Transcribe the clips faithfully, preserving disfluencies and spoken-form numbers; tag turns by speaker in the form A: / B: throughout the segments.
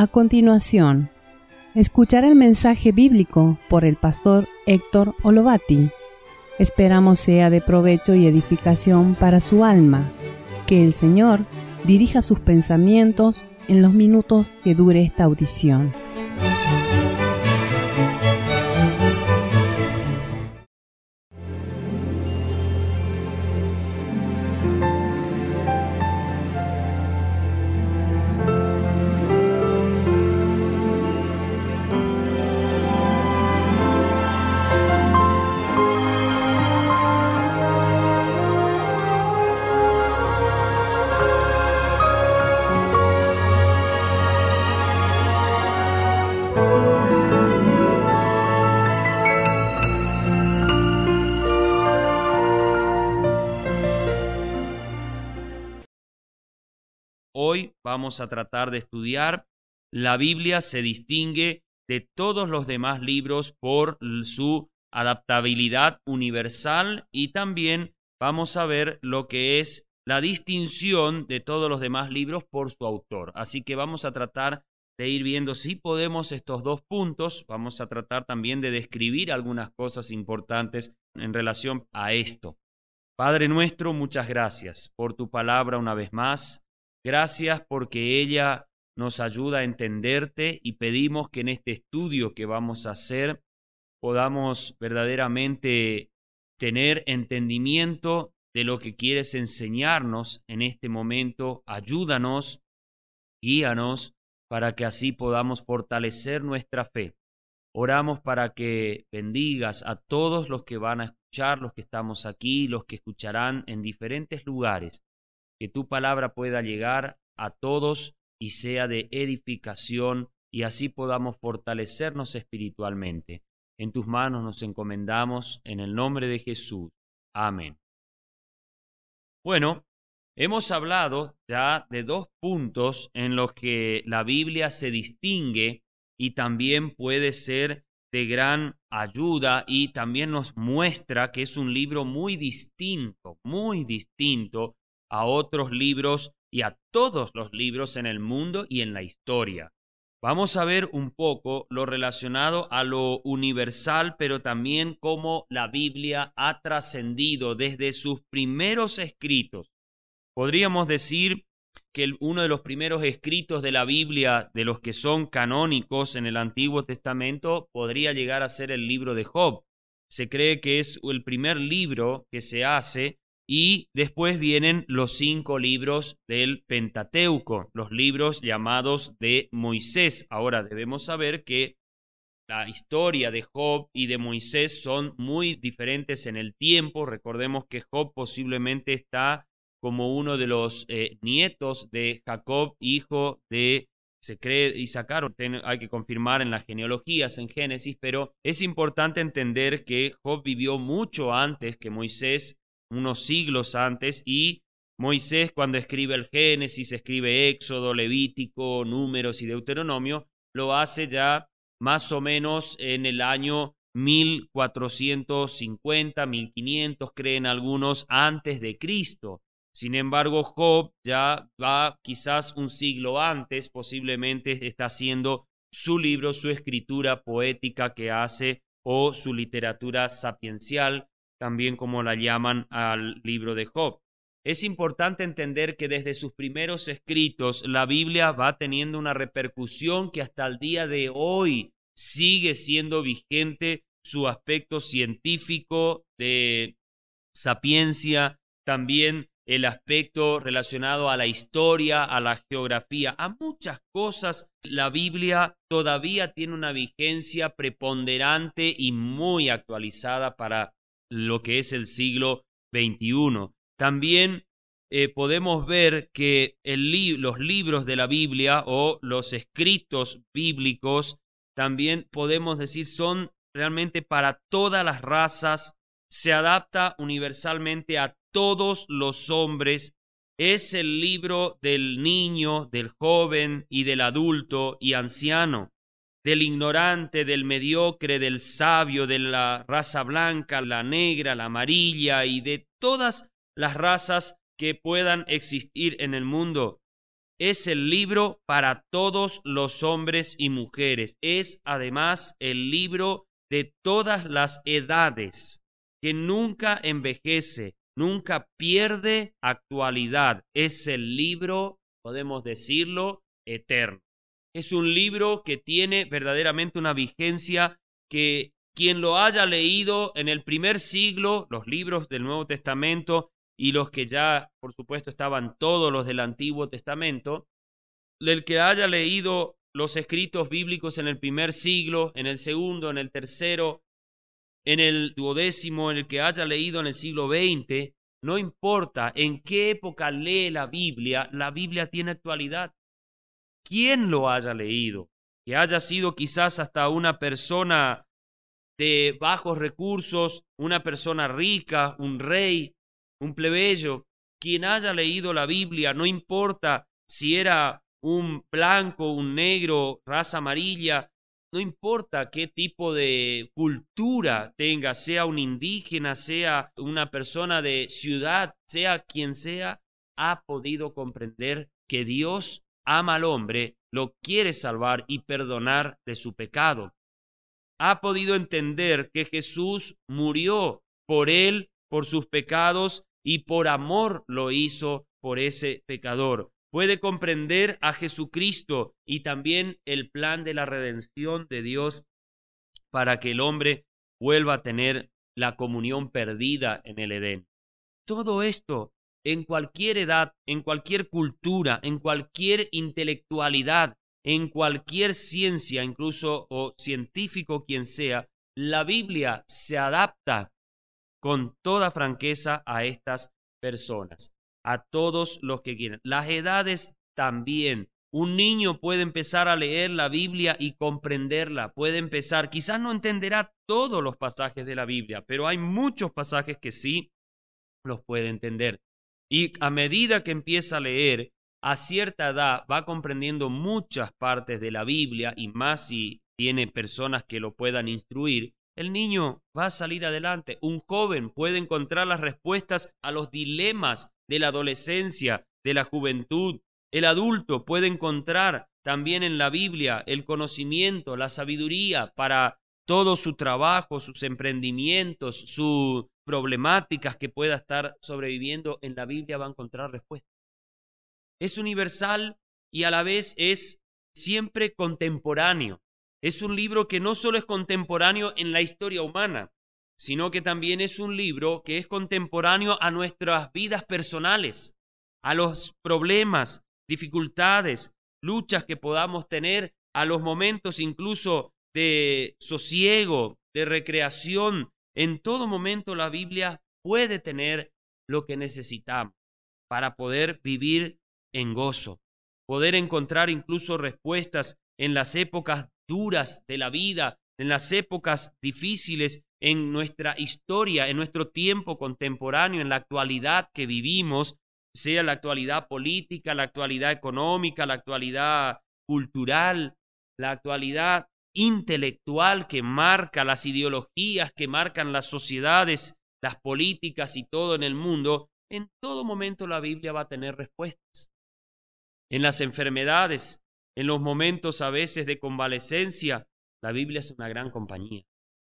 A: A continuación, escuchar el mensaje bíblico por el pastor Héctor Olovati. Esperamos sea de provecho y edificación para su alma. Que el Señor dirija sus pensamientos en los minutos que dure esta audición.
B: Hoy vamos a tratar de estudiar. La Biblia se distingue de todos los demás libros por su adaptabilidad universal y también vamos a ver lo que es la distinción de todos los demás libros por su autor. Así que vamos a tratar de ir viendo si podemos estos dos puntos. Vamos a tratar también de describir algunas cosas importantes en relación a esto. Padre nuestro, muchas gracias por tu palabra una vez más. Gracias porque ella nos ayuda a entenderte y pedimos que en este estudio que vamos a hacer podamos verdaderamente tener entendimiento de lo que quieres enseñarnos en este momento. Ayúdanos, guíanos para que así podamos fortalecer nuestra fe. Oramos para que bendigas a todos los que van a escuchar, los que estamos aquí, los que escucharán en diferentes lugares. Que tu palabra pueda llegar a todos y sea de edificación y así podamos fortalecernos espiritualmente. En tus manos nos encomendamos en el nombre de Jesús. Amén. Bueno, hemos hablado ya de dos puntos en los que la Biblia se distingue y también puede ser de gran ayuda y también nos muestra que es un libro muy distinto, muy distinto a otros libros y a todos los libros en el mundo y en la historia. Vamos a ver un poco lo relacionado a lo universal, pero también cómo la Biblia ha trascendido desde sus primeros escritos. Podríamos decir que uno de los primeros escritos de la Biblia, de los que son canónicos en el Antiguo Testamento, podría llegar a ser el libro de Job. Se cree que es el primer libro que se hace. Y después vienen los cinco libros del Pentateuco, los libros llamados de Moisés. Ahora debemos saber que la historia de Job y de Moisés son muy diferentes en el tiempo. Recordemos que Job posiblemente está como uno de los eh, nietos de Jacob, hijo de, se cree, Isaacar. Hay que confirmar en las genealogías, en Génesis, pero es importante entender que Job vivió mucho antes que Moisés, unos siglos antes, y Moisés cuando escribe el Génesis, escribe Éxodo, Levítico, Números y Deuteronomio, lo hace ya más o menos en el año mil cuatrocientos cincuenta, mil quinientos, creen algunos, antes de Cristo. Sin embargo, Job ya va quizás un siglo antes, posiblemente está haciendo su libro, su escritura poética que hace, o su literatura sapiencial, también como la llaman al libro de Job. Es importante entender que desde sus primeros escritos la Biblia va teniendo una repercusión que hasta el día de hoy sigue siendo vigente, su aspecto científico de sapiencia, también el aspecto relacionado a la historia, a la geografía, a muchas cosas. La Biblia todavía tiene una vigencia preponderante y muy actualizada para lo que es el siglo veintiuno. También eh, podemos ver que el li- los libros de la Biblia o los escritos bíblicos también podemos decir son realmente para todas las razas, se adapta universalmente a todos los hombres. Es el libro del niño, del joven y del adulto y anciano, del ignorante, del mediocre, del sabio, de la raza blanca, la negra, la amarilla y de todas las razas que puedan existir en el mundo. es el libro para todos los hombres y mujeres. Es además el libro de todas las edades, que nunca envejece, nunca pierde actualidad. Es el libro, podemos decirlo, eterno. Es un libro que tiene verdaderamente una vigencia que quien lo haya leído en el primer siglo, los libros del Nuevo Testamento y los que ya, por supuesto, estaban todos los del Antiguo Testamento, el que haya leído los escritos bíblicos en el primer siglo, en el segundo, en el tercero, en el duodécimo, en el que haya leído en el siglo veinte, no importa en qué época lee la Biblia, la Biblia tiene actualidad. Quien lo haya leído, que haya sido quizás hasta una persona de bajos recursos, una persona rica, un rey, un plebeyo, quien haya leído la Biblia, no importa si era un blanco, un negro, raza amarilla, no importa qué tipo de cultura tenga, sea un indígena, sea una persona de ciudad, sea quien sea, ha podido comprender que Dios ama al hombre, lo quiere salvar y perdonar de su pecado. Ha podido entender que Jesús murió por él, por sus pecados, y por amor lo hizo por ese pecador. Puede comprender a Jesucristo y también el plan de la redención de Dios para que el hombre vuelva a tener la comunión perdida en el Edén. Todo esto en cualquier edad, en cualquier cultura, en cualquier intelectualidad, en cualquier ciencia, incluso o científico quien sea, la Biblia se adapta con toda franqueza a estas personas, a todos los que quieran. Las edades también. Un niño puede empezar a leer la Biblia y comprenderla, puede empezar, quizás no entenderá todos los pasajes de la Biblia, pero hay muchos pasajes que sí los puede entender. Y a medida que empieza a leer, a cierta edad va comprendiendo muchas partes de la Biblia, y más si tiene personas que lo puedan instruir, el niño va a salir adelante. Un joven puede encontrar las respuestas a los dilemas de la adolescencia, de la juventud. El adulto puede encontrar también en la Biblia el conocimiento, la sabiduría para todo su trabajo, sus emprendimientos, sus problemáticas que pueda estar sobreviviendo. En la Biblia va a encontrar respuestas. Es universal y a la vez es siempre contemporáneo. Es un libro que no solo es contemporáneo en la historia humana, sino que también es un libro que es contemporáneo a nuestras vidas personales, a los problemas, dificultades, luchas que podamos tener, a los momentos incluso de sosiego, de recreación. En todo momento la Biblia puede tener lo que necesitamos para poder vivir en gozo, poder encontrar incluso respuestas en las épocas duras de la vida, en las épocas difíciles, en nuestra historia, en nuestro tiempo contemporáneo, en la actualidad que vivimos, sea la actualidad política, la actualidad económica, la actualidad cultural, la actualidad intelectual que marca las ideologías, que marcan las sociedades, las políticas y todo en el mundo. En todo momento la Biblia va a tener respuestas. En las enfermedades, en los momentos a veces de convalecencia, la Biblia es una gran compañía.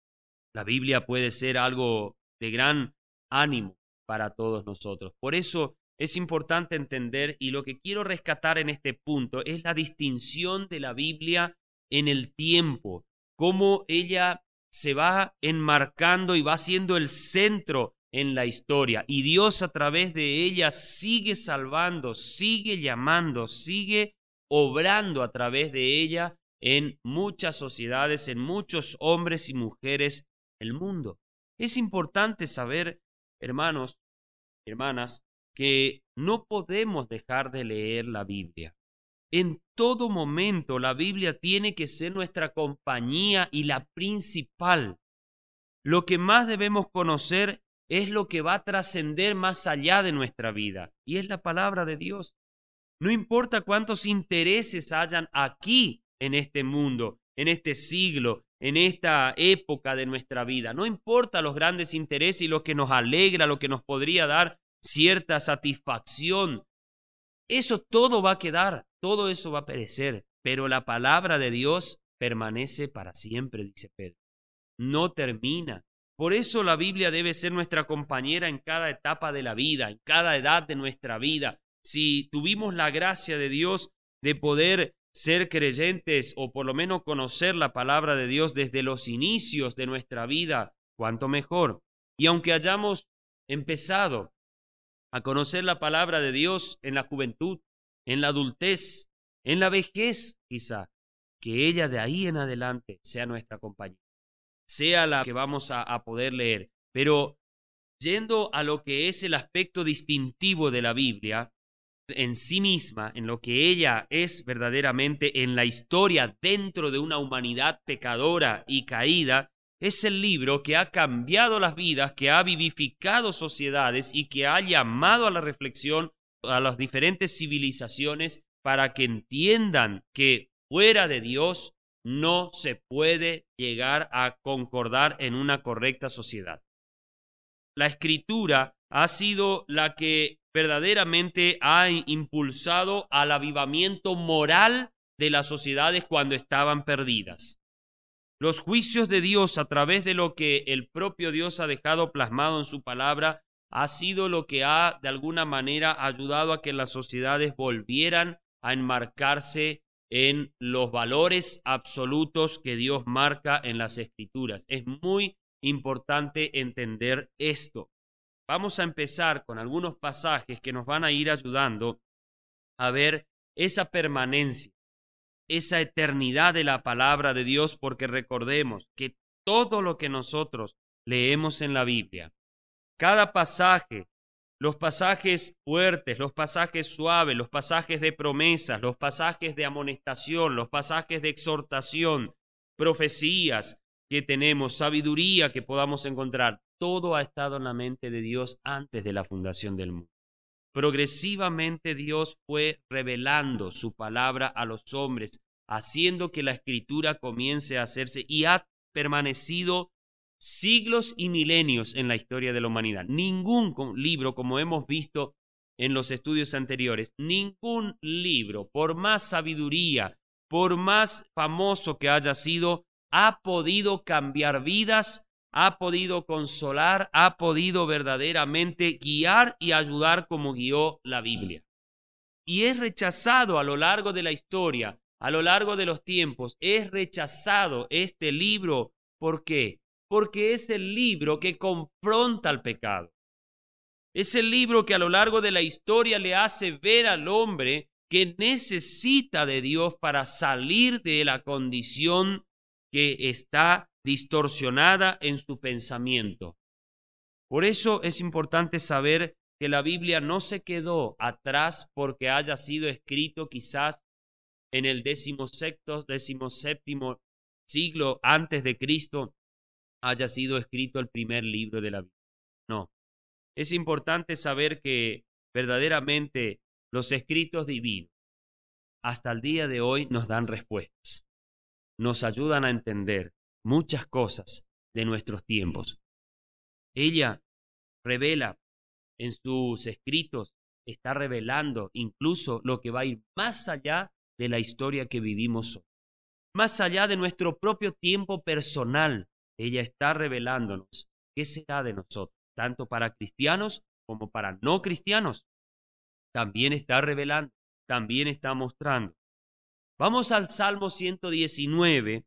B: La Biblia puede ser algo de gran ánimo para todos nosotros. Por eso es importante entender, y lo que quiero rescatar en este punto es la distinción de la Biblia en el tiempo, cómo ella se va enmarcando y va siendo el centro en la historia, y Dios a través de ella sigue salvando, sigue llamando, sigue obrando a través de ella en muchas sociedades, en muchos hombres y mujeres del mundo. Es importante saber, hermanos, hermanas, que no podemos dejar de leer la Biblia. En todo momento la Biblia tiene que ser nuestra compañía y la principal. Lo que más debemos conocer es lo que va a trascender más allá de nuestra vida, y es la palabra de Dios. No importa cuántos intereses hayan aquí en este mundo, en este siglo, en esta época de nuestra vida. No importa los grandes intereses y lo que nos alegra, lo que nos podría dar cierta satisfacción. Eso todo va a quedar, todo eso va a perecer, pero la palabra de Dios permanece para siempre, dice Pedro. No termina. Por eso la Biblia debe ser nuestra compañera en cada etapa de la vida, en cada edad de nuestra vida. Si tuvimos la gracia de Dios de poder ser creyentes o por lo menos conocer la palabra de Dios desde los inicios de nuestra vida, cuánto mejor. Y aunque hayamos empezado a conocer la palabra de Dios en la juventud, en la adultez, en la vejez quizá, que ella de ahí en adelante sea nuestra compañera, sea la que vamos a, a poder leer. Pero yendo a lo que es el aspecto distintivo de la Biblia, en sí misma, en lo que ella es verdaderamente en la historia dentro de una humanidad pecadora y caída, es el libro que ha cambiado las vidas, que ha vivificado sociedades y que ha llamado a la reflexión a las diferentes civilizaciones para que entiendan que fuera de Dios no se puede llegar a concordar en una correcta sociedad. La Escritura ha sido la que verdaderamente ha impulsado al avivamiento moral de las sociedades cuando estaban perdidas. Los juicios de Dios a través de lo que el propio Dios ha dejado plasmado en su palabra ha sido lo que ha de alguna manera ayudado a que las sociedades volvieran a enmarcarse en los valores absolutos que Dios marca en las Escrituras. Es muy importante entender esto. Vamos a empezar con algunos pasajes que nos van a ir ayudando a ver esa permanencia, esa eternidad de la palabra de Dios, porque recordemos que todo lo que nosotros leemos en la Biblia, cada pasaje, los pasajes fuertes, los pasajes suaves, los pasajes de promesas, los pasajes de amonestación, los pasajes de exhortación, profecías que tenemos, sabiduría que podamos encontrar, todo ha estado en la mente de Dios antes de la fundación del mundo. Progresivamente Dios fue revelando su palabra a los hombres, haciendo que la Escritura comience a hacerse y ha permanecido siglos y milenios en la historia de la humanidad. Ningún libro, como hemos visto en los estudios anteriores, ningún libro, por más sabiduría, por más famoso que haya sido, ha podido cambiar vidas, ha podido consolar, ha podido verdaderamente guiar y ayudar como guió la Biblia. Y es rechazado a lo largo de la historia, a lo largo de los tiempos, es rechazado este libro. ¿Por qué? Porque es el libro que confronta al pecado. Es el libro que a lo largo de la historia le hace ver al hombre que necesita de Dios para salir de la condición que está distorsionada en su pensamiento. Por eso es importante saber que la Biblia no se quedó atrás porque haya sido escrito quizás en el decimosexto, decimoséptimo siglo antes de Cristo, haya sido escrito el primer libro de la Biblia. No. Es importante saber que verdaderamente los escritos divinos hasta el día de hoy nos dan respuestas, nos ayudan a entender muchas cosas de nuestros tiempos. Ella revela en sus escritos, está revelando incluso lo que va a ir más allá de la historia que vivimos hoy, más allá de nuestro propio tiempo personal. Ella está revelándonos qué será de nosotros, tanto para cristianos como para no cristianos. También está revelando, también está mostrando. Vamos al Salmo ciento diecinueve,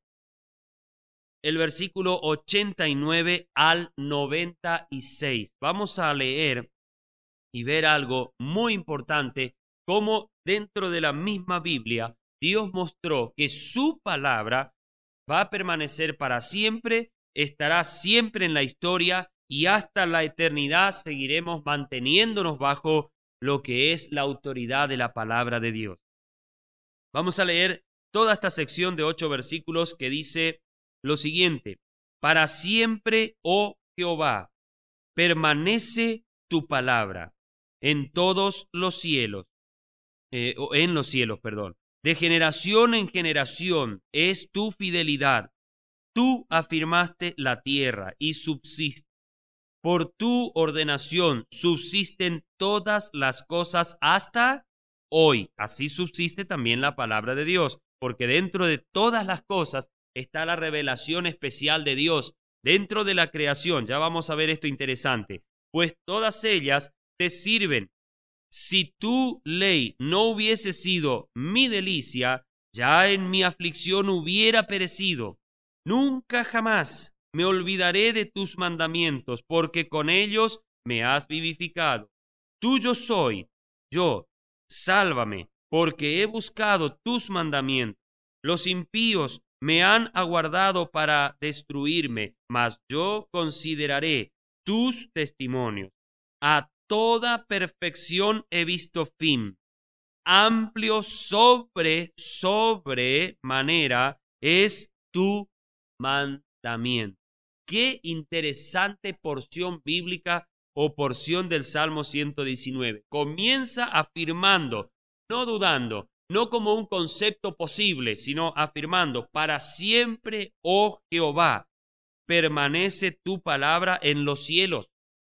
B: el versículo ochenta y nueve al noventa y seis. Vamos a leer y ver algo muy importante, cómo dentro de la misma Biblia Dios mostró que su palabra va a permanecer para siempre, estará siempre en la historia y hasta la eternidad seguiremos manteniéndonos bajo lo que es la autoridad de la palabra de Dios. Vamos a leer toda esta sección de ocho versículos que dice lo siguiente: para siempre, oh Jehová, permanece tu palabra en todos los cielos, eh, o en los cielos, perdón. De generación en generación es tu fidelidad. Tú afirmaste la tierra y subsiste. Por tu ordenación subsisten todas las cosas hasta hoy. Así subsiste también la palabra de Dios, porque dentro de todas las cosas está la revelación especial de Dios. Dentro de la creación, ya vamos a ver esto interesante, pues todas ellas te sirven. Si tu ley no hubiese sido mi delicia, ya en mi aflicción hubiera perecido. Nunca jamás me olvidaré de tus mandamientos, porque con ellos me has vivificado. Tuyo soy, yo, sálvame, porque he buscado tus mandamientos. Los impíos me han aguardado para destruirme, mas yo consideraré tus testimonios. A toda perfección he visto fin. Amplio sobre, sobre manera es tu mandamiento. Qué interesante porción bíblica o porción del Salmo ciento diecinueve. Comienza afirmando, no dudando, no como un concepto posible, sino afirmando, para siempre, oh Jehová, permanece tu palabra en los cielos.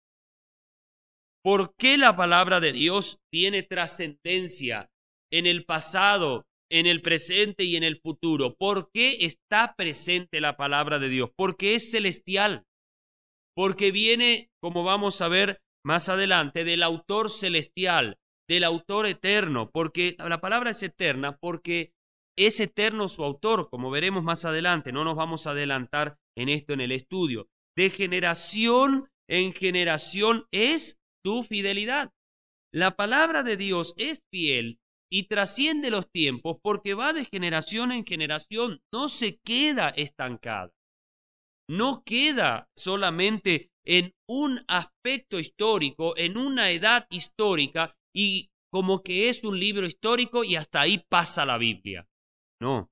B: ¿Por qué la palabra de Dios tiene trascendencia en el pasado, en el presente y en el futuro? ¿Por qué está presente la palabra de Dios? Porque es celestial. Porque viene, como vamos a ver más adelante, del autor celestial, del autor eterno. Porque la palabra es eterna, porque es eterno su autor, como veremos más adelante. No nos vamos a adelantar en esto en el estudio. De generación en generación es tu fidelidad. La palabra de Dios es fiel y trasciende los tiempos porque va de generación en generación, no se queda estancada, no queda solamente en un aspecto histórico, en una edad histórica y como que es un libro histórico y hasta ahí pasa la Biblia. No.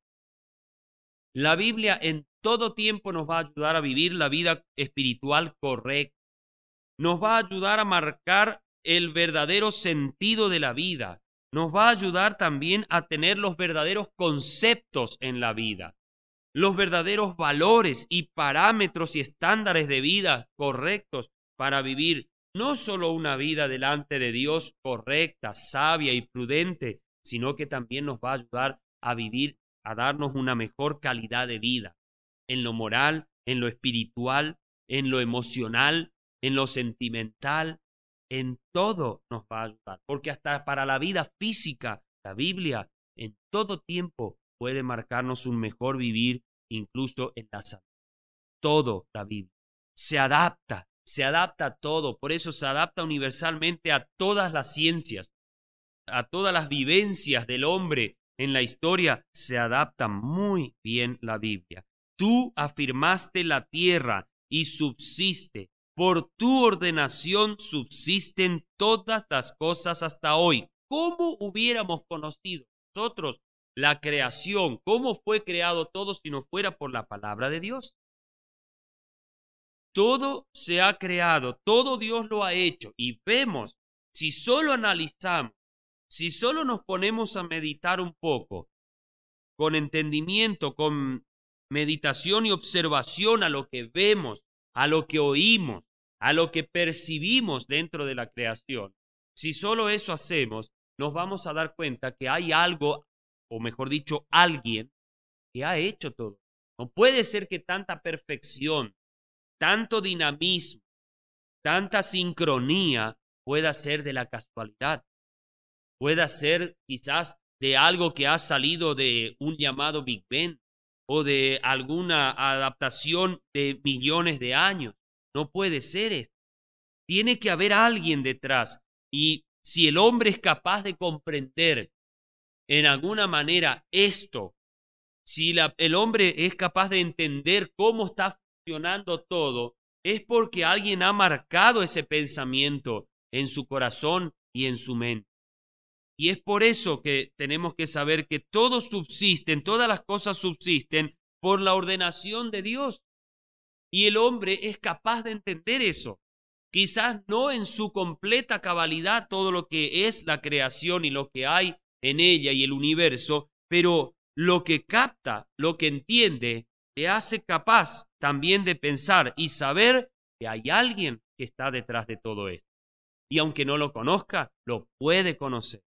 B: La Biblia en todo tiempo nos va a ayudar a vivir la vida espiritual correcta. Nos va a ayudar a marcar el verdadero sentido de la vida. Nos va a ayudar también a tener los verdaderos conceptos en la vida, los verdaderos valores y parámetros y estándares de vida correctos para vivir no solo una vida delante de Dios correcta, sabia y prudente, sino que también nos va a ayudar a vivir, a darnos una mejor calidad de vida en lo moral, en lo espiritual, en lo emocional, en lo sentimental, en todo nos va a ayudar, porque hasta para la vida física, la Biblia en todo tiempo puede marcarnos un mejor vivir, incluso en la salud. Todo la Biblia se adapta, se adapta a todo, por eso se adapta universalmente a todas las ciencias, a todas las vivencias del hombre en la historia, se adapta muy bien la Biblia. Tú afirmaste la tierra y subsiste. Por tu ordenación subsisten todas las cosas hasta hoy. ¿Cómo hubiéramos conocido nosotros la creación? ¿Cómo fue creado todo si no fuera por la palabra de Dios? Todo se ha creado, todo Dios lo ha hecho. Y vemos, si solo analizamos, si solo nos ponemos a meditar un poco, con entendimiento, con meditación y observación a lo que vemos, a lo que oímos, a lo que percibimos dentro de la creación. Si solo eso hacemos, nos vamos a dar cuenta que hay algo, o mejor dicho, alguien que ha hecho todo. No puede ser que tanta perfección, tanto dinamismo, tanta sincronía pueda ser de la casualidad, pueda ser quizás de algo que ha salido de un llamado Big Bang o de alguna adaptación de millones de años. No puede ser esto. Tiene que haber alguien detrás. Y si el hombre es capaz de comprender en alguna manera esto, si la, el hombre es capaz de entender cómo está funcionando todo, es porque alguien ha marcado ese pensamiento en su corazón y en su mente. Y es por eso que tenemos que saber que todo subsisten, todas las cosas subsisten por la ordenación de Dios. Y el hombre es capaz de entender eso. Quizás no en su completa cabalidad todo lo que es la creación y lo que hay en ella y el universo, pero lo que capta, lo que entiende, te hace capaz también de pensar y saber que hay alguien que está detrás de todo esto. Y aunque no lo conozca, lo puede conocer.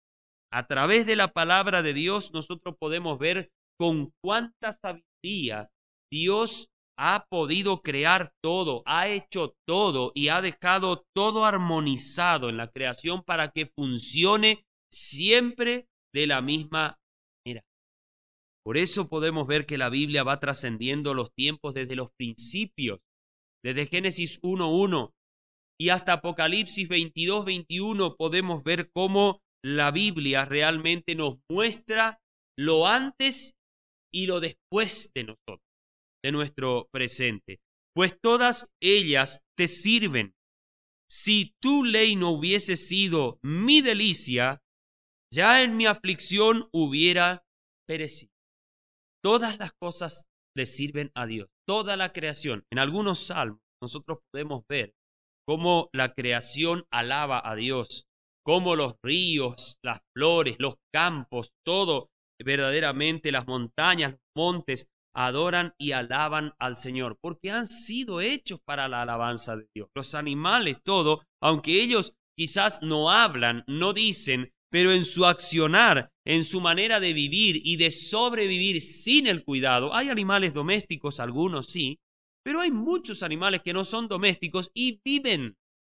B: A través de la palabra de Dios nosotros podemos ver con cuánta sabiduría Dios ha podido crear todo, ha hecho todo y ha dejado todo armonizado en la creación para que funcione siempre de la misma manera. Por eso podemos ver que la Biblia va trascendiendo los tiempos desde los principios, desde Génesis uno uno y hasta Apocalipsis veintidós veintiuno podemos ver cómo la Biblia realmente nos muestra lo antes y lo después de nosotros, de nuestro presente. Pues todas ellas te sirven. Si tu ley no hubiese sido mi delicia, ya en mi aflicción hubiera perecido. Todas las cosas le sirven a Dios, toda la creación. En algunos salmos nosotros podemos ver cómo la creación alaba a Dios, cómo los ríos, las flores, los campos, todo verdaderamente, las montañas, los montes, adoran y alaban al Señor, porque han sido hechos para la alabanza de Dios. Los animales, todo, aunque ellos quizás no hablan, no dicen, pero en su accionar, en su manera de vivir y de sobrevivir sin el cuidado, hay animales domésticos, algunos sí, pero hay muchos animales que no son domésticos y viven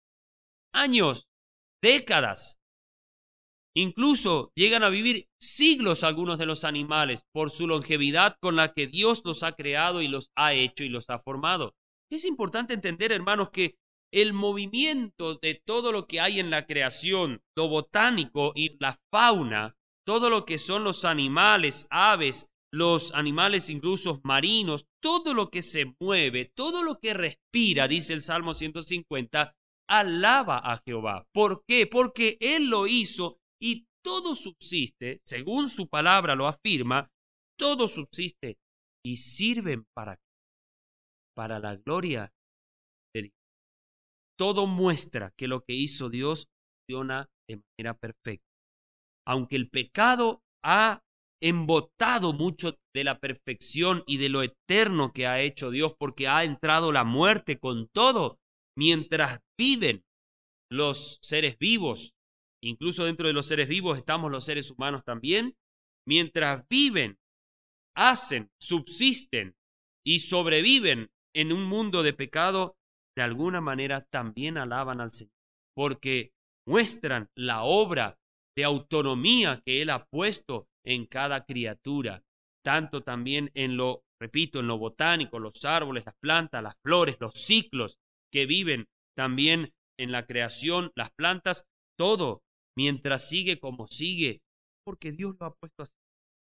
B: años, décadas. Incluso llegan a vivir siglos algunos de los animales por su longevidad con la que Dios los ha creado y los ha hecho y los ha formado. Es importante entender, hermanos, que el movimiento de todo lo que hay en la creación, lo botánico y la fauna, todo lo que son los animales, aves, los animales incluso marinos, todo lo que se mueve, todo lo que respira, dice el Salmo ciento cincuenta, alaba a Jehová. ¿Por qué? Porque Él lo hizo y todo subsiste, según su palabra lo afirma, todo subsiste y sirven para, para la gloria de Dios. Todo muestra que lo que hizo Dios funciona de manera perfecta. Aunque el pecado ha embotado mucho de la perfección y de lo eterno que ha hecho Dios, porque ha entrado la muerte con todo, mientras viven los seres vivos, incluso dentro de los seres vivos estamos los seres humanos también, mientras viven, hacen, subsisten y sobreviven en un mundo de pecado, de alguna manera también alaban al Señor, porque muestran la obra de autonomía que Él ha puesto en cada criatura, tanto también en lo, repito, en lo botánico, los árboles, las plantas, las flores, los ciclos que viven también en la creación, las plantas, todo, mientras sigue como sigue, porque Dios lo ha puesto así.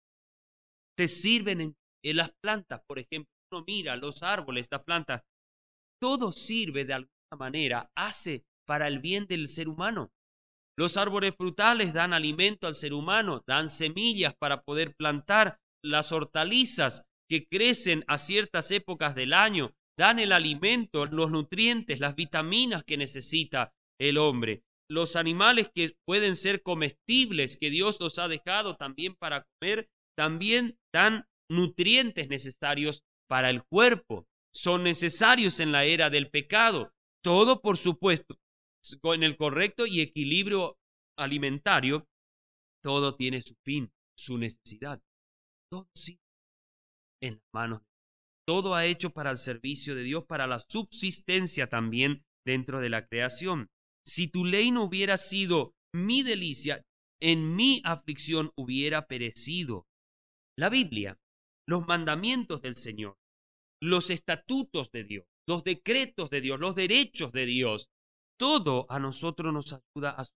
B: Te sirven en, en las plantas, por ejemplo, uno mira los árboles, las plantas, todo sirve de alguna manera, hace para el bien del ser humano. Los árboles frutales dan alimento al ser humano, dan semillas para poder plantar. Las hortalizas que crecen a ciertas épocas del año dan el alimento, los nutrientes, las vitaminas que necesita el hombre. Los animales que pueden ser comestibles, que Dios los ha dejado también para comer, también dan nutrientes necesarios para el cuerpo. Son necesarios en la era del pecado. Todo, por supuesto, con el correcto y equilibrio alimentario, todo tiene su fin, su necesidad. Todo sí en las manos de Dios. Todo ha hecho para el servicio de Dios, para la subsistencia también dentro de la creación. Si tu ley no hubiera sido mi delicia, en mi aflicción hubiera perecido. La Biblia, los mandamientos del Señor, los estatutos de Dios, los decretos de Dios, los derechos de Dios, todo a nosotros nos ayuda a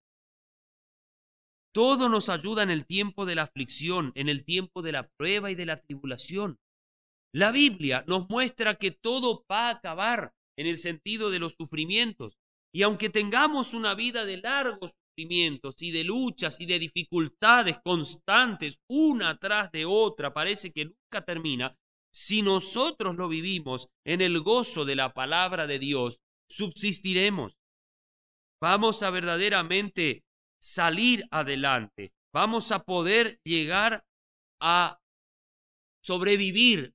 B: todo nos ayuda en el tiempo de la aflicción, en el tiempo de la prueba y de la tribulación. La Biblia nos muestra que todo va a acabar en el sentido de los sufrimientos. Y aunque tengamos una vida de largos sufrimientos y de luchas y de dificultades constantes, una tras de otra, parece que nunca termina, si nosotros lo vivimos en el gozo de la palabra de Dios, subsistiremos. Vamos a verdaderamente salir adelante. Vamos a poder llegar a sobrevivir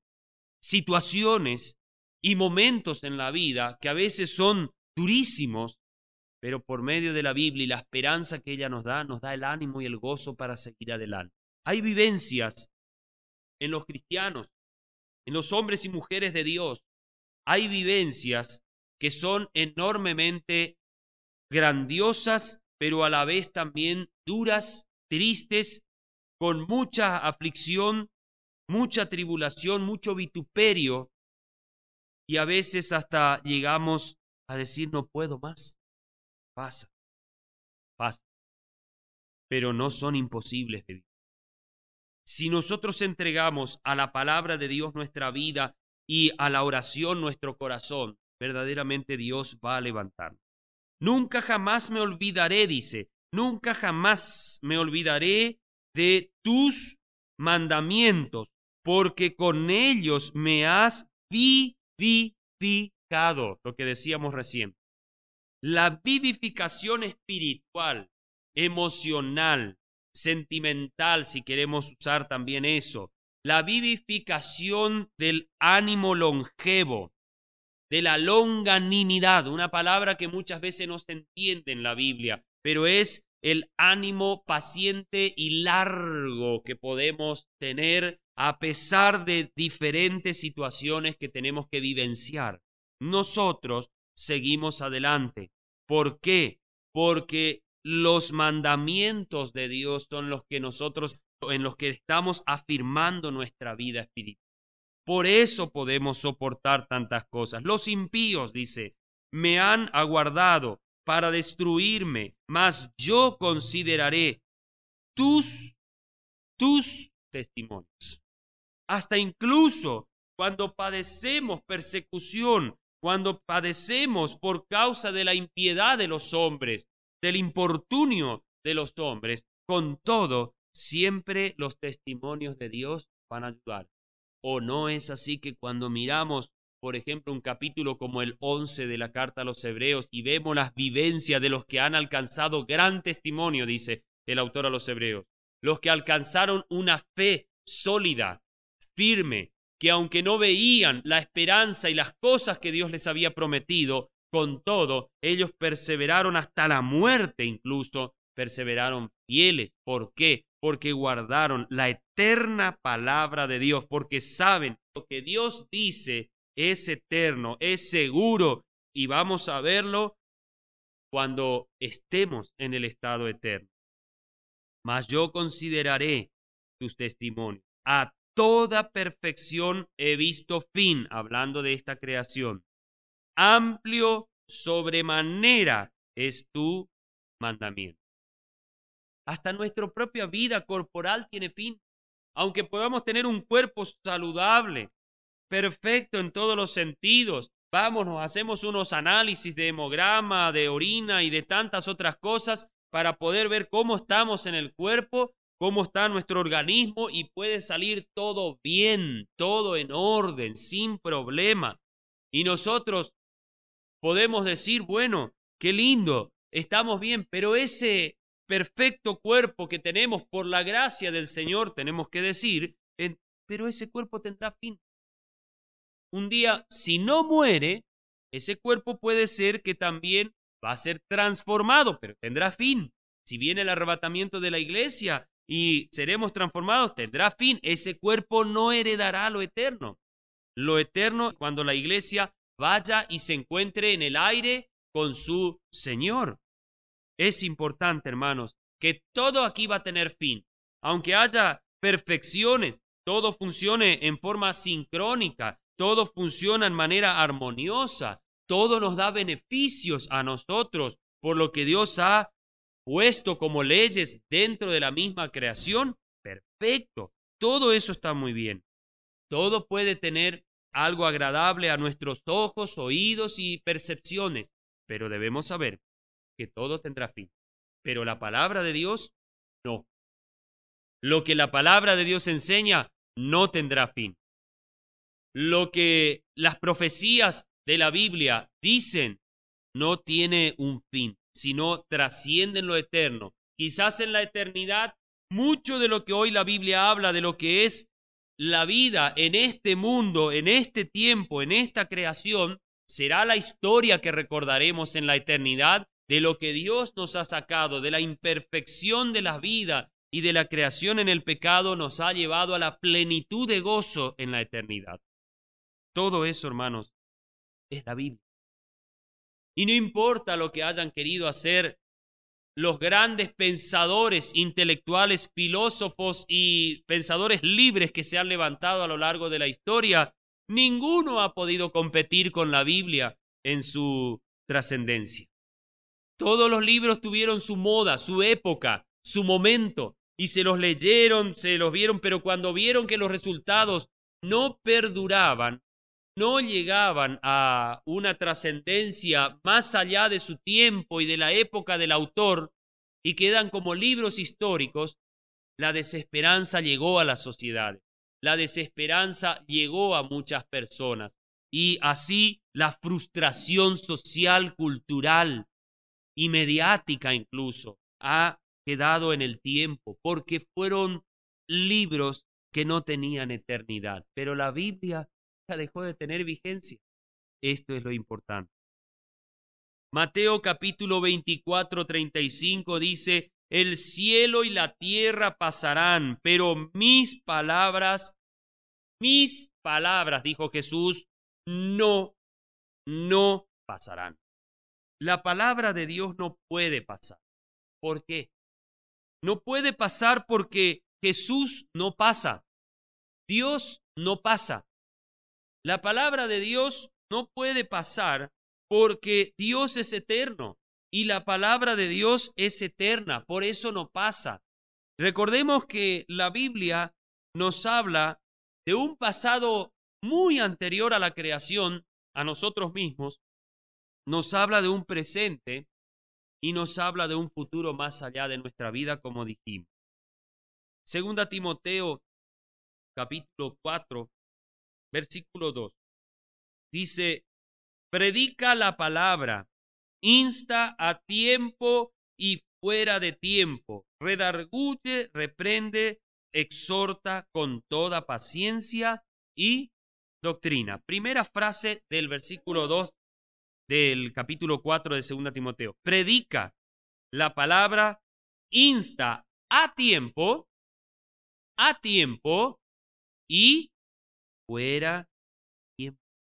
B: situaciones y momentos en la vida que a veces son durísimos, pero por medio de la Biblia y la esperanza que ella nos da, nos da el ánimo y el gozo para seguir adelante. Hay vivencias en los cristianos, en los hombres y mujeres de Dios, hay vivencias que son enormemente grandiosas, pero a la vez también duras, tristes, con mucha aflicción, mucha tribulación, mucho vituperio, y a veces hasta llegamos a decir no puedo más. Pasa, pasa, pero no son imposibles de vivir. Si nosotros entregamos a la palabra de Dios nuestra vida y a la oración nuestro corazón, verdaderamente Dios va a levantarnos. Nunca jamás me olvidaré, dice, nunca jamás me olvidaré de tus mandamientos, porque con ellos me has vivificado, lo que decíamos recién. La vivificación espiritual, emocional, sentimental, si queremos usar también eso, la vivificación del ánimo longevo, de la longanimidad, una palabra que muchas veces no se entiende en la Biblia, pero es el ánimo paciente y largo que podemos tener a pesar de diferentes situaciones que tenemos que vivenciar. Nosotros seguimos adelante. ¿Por qué? Porque los mandamientos de Dios son los que nosotros, en los que estamos afirmando nuestra vida espiritual. Por eso podemos soportar tantas cosas. Los impíos, dice, me han aguardado para destruirme, mas yo consideraré tus, tus testimonios. Hasta incluso cuando padecemos persecución, cuando padecemos por causa de la impiedad de los hombres, del importunio de los hombres, con todo, siempre los testimonios de Dios van a ayudar. ¿O no es así que cuando miramos, por ejemplo, un capítulo como el once de la carta a los Hebreos y vemos las vivencias de los que han alcanzado gran testimonio, dice el autor a los Hebreos, los que alcanzaron una fe sólida, firme, que aunque no veían la esperanza y las cosas que Dios les había prometido, con todo, ellos perseveraron hasta la muerte incluso, perseveraron fieles. ¿Por qué? Porque guardaron la eterna palabra de Dios, porque saben lo que Dios dice es eterno, es seguro, y vamos a verlo cuando estemos en el estado eterno. Mas yo consideraré tus testimonios. A toda perfección he visto fin, hablando de esta creación. Amplio sobremanera es tu mandamiento. Hasta nuestra propia vida corporal tiene fin. Aunque podamos tener un cuerpo saludable, perfecto en todos los sentidos, vamos, nos hacemos unos análisis de hemograma, de orina y de tantas otras cosas para poder ver cómo estamos en el cuerpo, cómo está nuestro organismo, y puede salir todo bien, todo en orden, sin problema. Y nosotros podemos decir, bueno, qué lindo, estamos bien, pero ese perfecto cuerpo que tenemos por la gracia del Señor, tenemos que decir, eh, pero ese cuerpo tendrá fin. Un día, si no muere, ese cuerpo puede ser que también va a ser transformado, pero tendrá fin. Si viene el arrebatamiento de la iglesia y seremos transformados, tendrá fin. Ese cuerpo no heredará lo eterno. Lo eterno cuando la iglesia vaya y se encuentre en el aire con su Señor. Es importante, hermanos, que todo aquí va a tener fin. Aunque haya perfecciones, todo funcione en forma sincrónica, todo funciona en manera armoniosa, todo nos da beneficios a nosotros por lo que Dios ha puesto como leyes dentro de la misma creación. Perfecto, todo eso está muy bien. Todo puede tener algo agradable a nuestros ojos, oídos y percepciones, pero debemos saber que todo tendrá fin. Pero la palabra de Dios, no. Lo que la palabra de Dios enseña, no tendrá fin. Lo que las profecías de la Biblia dicen, no tiene un fin, sino trascienden lo eterno. Quizás en la eternidad, mucho de lo que hoy la Biblia habla de lo que es la vida en este mundo, en este tiempo, en esta creación, será la historia que recordaremos en la eternidad de lo que Dios nos ha sacado, de la imperfección de la vida y de la creación en el pecado, nos ha llevado a la plenitud de gozo en la eternidad. Todo eso, hermanos, es la Biblia. Y no importa lo que hayan querido hacer los grandes pensadores intelectuales, filósofos y pensadores libres que se han levantado a lo largo de la historia, ninguno ha podido competir con la Biblia en su trascendencia. Todos los libros tuvieron su moda, su época, su momento, y se los leyeron, se los vieron, pero cuando vieron que los resultados no perduraban, no llegaban a una trascendencia más allá de su tiempo y de la época del autor, y quedan como libros históricos, la desesperanza llegó a las sociedades, la desesperanza llegó a muchas personas, y así la frustración social, cultural y mediática incluso ha quedado en el tiempo, porque fueron libros que no tenían eternidad, pero la Biblia ya dejó de tener vigencia. Esto es lo importante. Mateo capítulo veinticuatro, treinta y cinco dice: el cielo y la tierra pasarán, pero mis palabras, mis palabras, dijo Jesús, no, no pasarán. La palabra de Dios no puede pasar. ¿Por qué? No puede pasar porque Jesús no pasa. Dios no pasa. La palabra de Dios no puede pasar porque Dios es eterno y la palabra de Dios es eterna, por eso no pasa. Recordemos que la Biblia nos habla de un pasado muy anterior a la creación, a nosotros mismos, nos habla de un presente y nos habla de un futuro más allá de nuestra vida, como dijimos. Segunda Timoteo capítulo cuatro, versículo dos. Dice: predica la palabra, insta a tiempo y fuera de tiempo, redarguye, reprende, exhorta con toda paciencia y doctrina. Primera frase del versículo dos del capítulo cuatro de Segunda Timoteo. Predica la palabra, insta a tiempo, a tiempo y fuera de tiempo.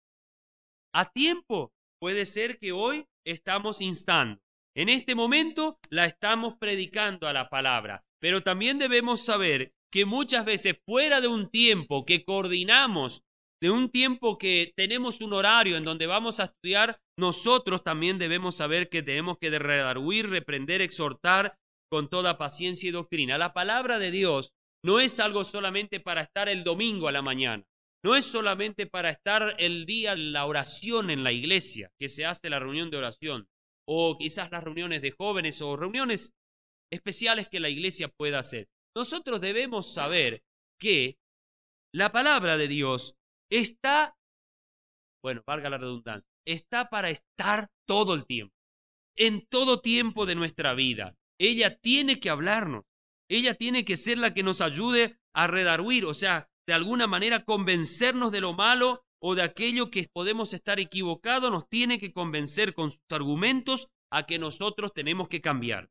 B: A tiempo. Puede ser que hoy estamos instando. En este momento la estamos predicando a la palabra, pero también debemos saber que muchas veces fuera de un tiempo que coordinamos, de un tiempo que tenemos un horario en donde vamos a estudiar, nosotros también debemos saber que tenemos que redarguir, reprender, exhortar con toda paciencia y doctrina. La palabra de Dios no es algo solamente para estar el domingo a la mañana. No es solamente para estar el día de la oración en la iglesia, que se hace la reunión de oración, o quizás las reuniones de jóvenes o reuniones especiales que la iglesia pueda hacer. Nosotros debemos saber que la palabra de Dios está, bueno, valga la redundancia, está para estar todo el tiempo, en todo tiempo de nuestra vida. Ella tiene que hablarnos, ella tiene que ser la que nos ayude a redarguir, o sea, de alguna manera convencernos de lo malo o de aquello que podemos estar equivocados, nos tiene que convencer con sus argumentos a que nosotros tenemos que cambiar.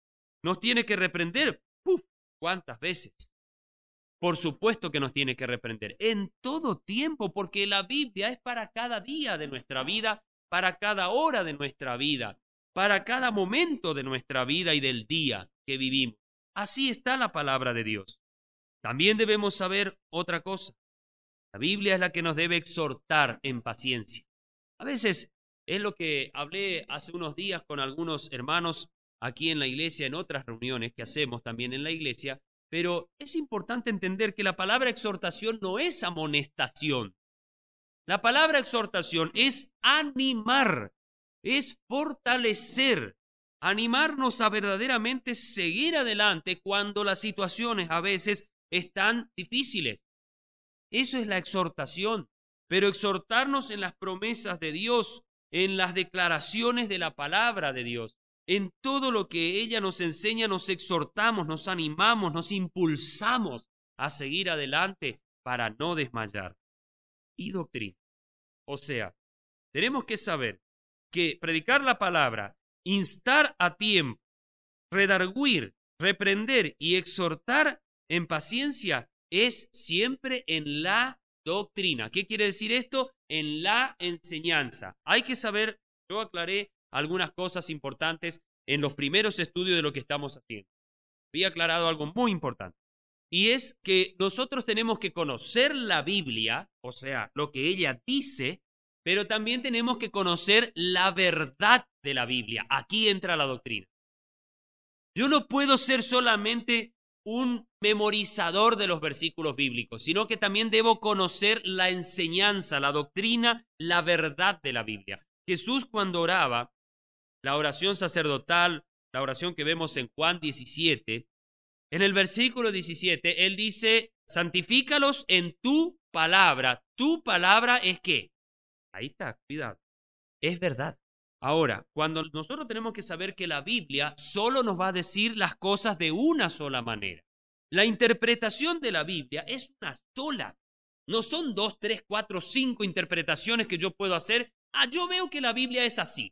B: Nos tiene que reprender. ¡Puf! ¿Cuántas veces? Por supuesto que nos tiene que reprender. En todo tiempo, porque la Biblia es para cada día de nuestra vida, para cada hora de nuestra vida, para cada momento de nuestra vida y del día que vivimos. Así está la palabra de Dios. También debemos saber otra cosa. La Biblia es la que nos debe exhortar en paciencia. A veces es lo que hablé hace unos días con algunos hermanos aquí en la iglesia, en otras reuniones que hacemos también en la iglesia, pero es importante entender que la palabra exhortación no es amonestación. La palabra exhortación es animar, es fortalecer, animarnos a verdaderamente seguir adelante cuando las situaciones a veces están difíciles. Eso es la exhortación, pero exhortarnos en las promesas de Dios, en las declaraciones de la palabra de Dios, en todo lo que ella nos enseña, nos exhortamos, nos animamos, nos impulsamos a seguir adelante para no desmayar. Y doctrina. O sea, tenemos que saber que predicar la palabra instar a tiempo, redarguir, reprender y exhortar en paciencia es siempre en la doctrina. ¿Qué quiere decir esto? En la enseñanza. Hay que saber, yo aclaré algunas cosas importantes en los primeros estudios de lo que estamos haciendo. Había aclarado algo muy importante. Y es que nosotros tenemos que conocer la Biblia, o sea, lo que ella dice, pero también tenemos que conocer la verdad de la Biblia. Aquí entra la doctrina. Yo no puedo ser solamente un memorizador de los versículos bíblicos, sino que también debo conocer la enseñanza, la doctrina, la verdad de la Biblia. Jesús, cuando oraba, la oración sacerdotal, la oración que vemos en Juan diecisiete, en el versículo diecisiete, él dice, santifícalos en tu palabra. Tu palabra es ¿qué? Ahí está, cuidado, es verdad. Ahora, cuando nosotros tenemos que saber que la Biblia solo nos va a decir las cosas de una sola manera. La interpretación de la Biblia es una sola. No son dos, tres, cuatro, cinco interpretaciones que yo puedo hacer. Ah, yo veo que la Biblia es así.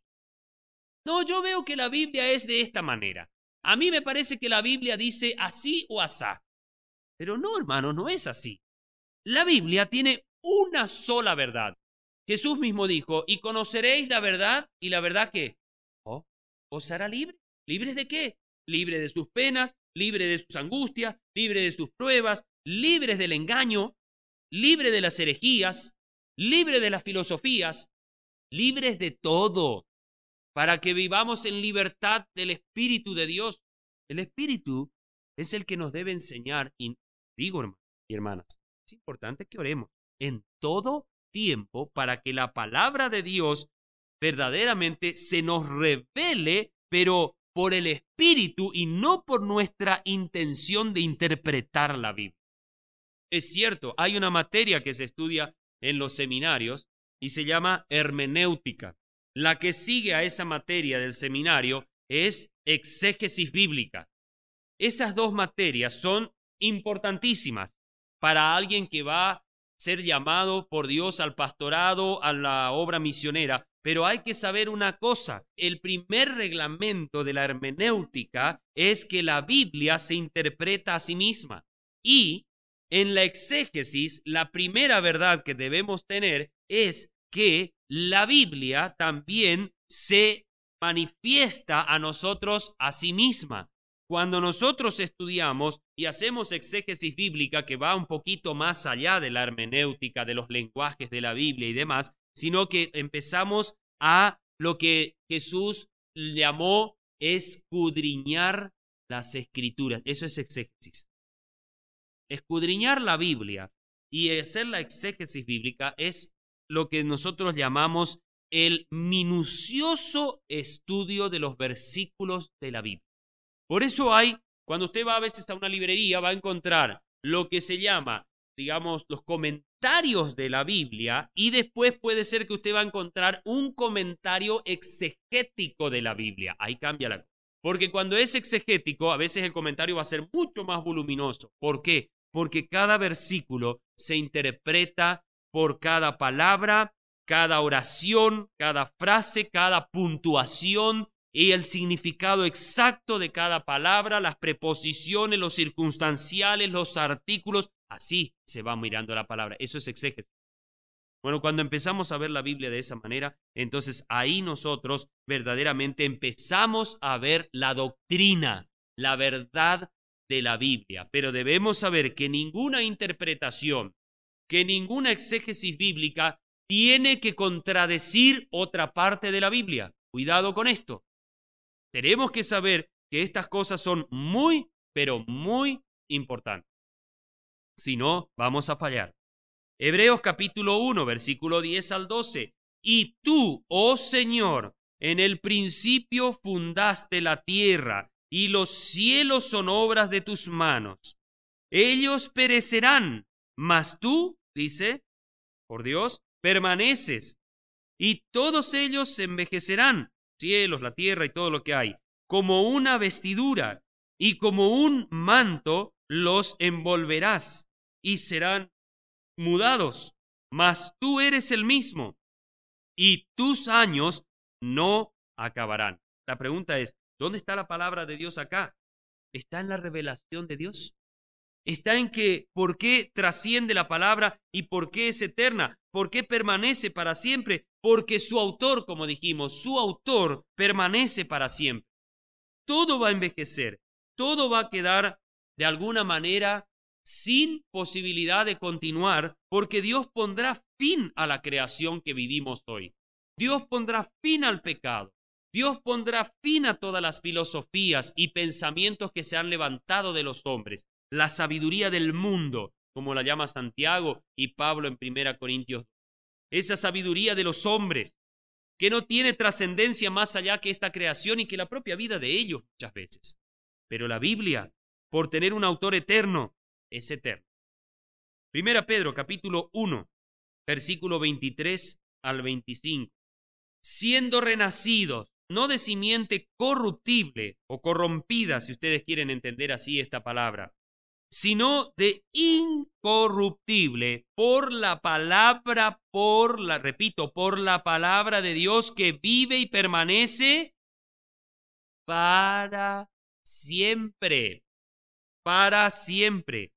B: No, yo veo que la Biblia es de esta manera. A mí me parece que la Biblia dice así o asá. Pero no, hermano, no es así. La Biblia tiene una sola verdad. Jesús mismo dijo, y conoceréis la verdad, y la verdad ¿qué? Oh, os hará libre. ¿Libres de qué? Libre de sus penas, libre de sus angustias, libre de sus pruebas, libres del engaño, libre de las herejías, libre de las filosofías, libres de todo, para que vivamos en libertad del Espíritu de Dios. El Espíritu es el que nos debe enseñar, y digo, hermanos y hermanas, es importante que oremos en todo tiempo para que la palabra de Dios verdaderamente se nos revele, pero por el Espíritu y no por nuestra intención de interpretar la Biblia. Es cierto, hay una materia que se estudia en los seminarios y se llama hermenéutica. La que sigue a esa materia del seminario es exégesis bíblica. Esas dos materias son importantísimas para alguien que va a ser llamado por Dios al pastorado, a la obra misionera. Pero hay que saber una cosa, el primer reglamento de la hermenéutica es que la Biblia se interpreta a sí misma. Y en la exégesis, la primera verdad que debemos tener es que la Biblia también se manifiesta a nosotros a sí misma. Cuando nosotros estudiamos y hacemos exégesis bíblica que va un poquito más allá de la hermenéutica, de los lenguajes de la Biblia y demás, sino que empezamos a lo que Jesús llamó escudriñar las Escrituras. Eso es exégesis. Escudriñar la Biblia y hacer la exégesis bíblica es lo que nosotros llamamos el minucioso estudio de los versículos de la Biblia. Por eso hay, cuando usted va a veces a una librería, va a encontrar lo que se llama, digamos, los comentarios de la Biblia, y después puede ser que usted va a encontrar un comentario exegético de la Biblia. Ahí cambia la cosa. Porque cuando es exegético, a veces el comentario va a ser mucho más voluminoso. ¿Por qué? Porque cada versículo se interpreta por cada palabra, cada oración, cada frase, cada puntuación y el significado exacto de cada palabra, las preposiciones, los circunstanciales, los artículos. Así se va mirando la palabra. Eso es exégesis. Bueno, cuando empezamos a ver la Biblia de esa manera, entonces ahí nosotros verdaderamente empezamos a ver la doctrina, la verdad de la Biblia. Pero debemos saber que ninguna interpretación, que ninguna exégesis bíblica tiene que contradecir otra parte de la Biblia. Cuidado con esto. Tenemos que saber que estas cosas son muy, pero muy importantes. Si no, vamos a fallar. Hebreos capítulo uno, versículo diez al doce. Y tú, oh Señor, en el principio fundaste la tierra, y los cielos son obras de tus manos. Ellos perecerán, mas tú, dice, por Dios, permaneces, y todos ellos se envejecerán, cielos, la tierra y todo lo que hay, como una vestidura, y como un manto los envolverás, y serán mudados, mas tú eres el mismo, y tus años no acabarán. la pregunta es, ¿dónde está la palabra de Dios acá? ¿Está en la revelación de Dios? ¿Está en que por qué trasciende la palabra y por qué es eterna? ¿Por qué permanece para siempre? Porque su autor, como dijimos, su autor permanece para siempre. Todo va a envejecer, todo va a quedar de alguna manera sin posibilidad de continuar, porque Dios pondrá fin a la creación que vivimos hoy. Dios pondrá fin al pecado. Dios pondrá fin a todas las filosofías y pensamientos que se han levantado de los hombres. La sabiduría del mundo, como la llama Santiago y Pablo en primera Corintios. Esa sabiduría de los hombres, que no tiene trascendencia más allá que esta creación y que la propia vida de ellos muchas veces. Pero la Biblia, por tener un autor eterno, es eterno. Primera Pedro, capítulo uno, versículo veintitrés al veinticinco. Siendo renacidos, no de simiente corruptible o corrompida, si ustedes quieren entender así esta palabra, sino de incorruptible por la palabra, por la, repito, por la palabra de Dios que vive y permanece para siempre, para siempre,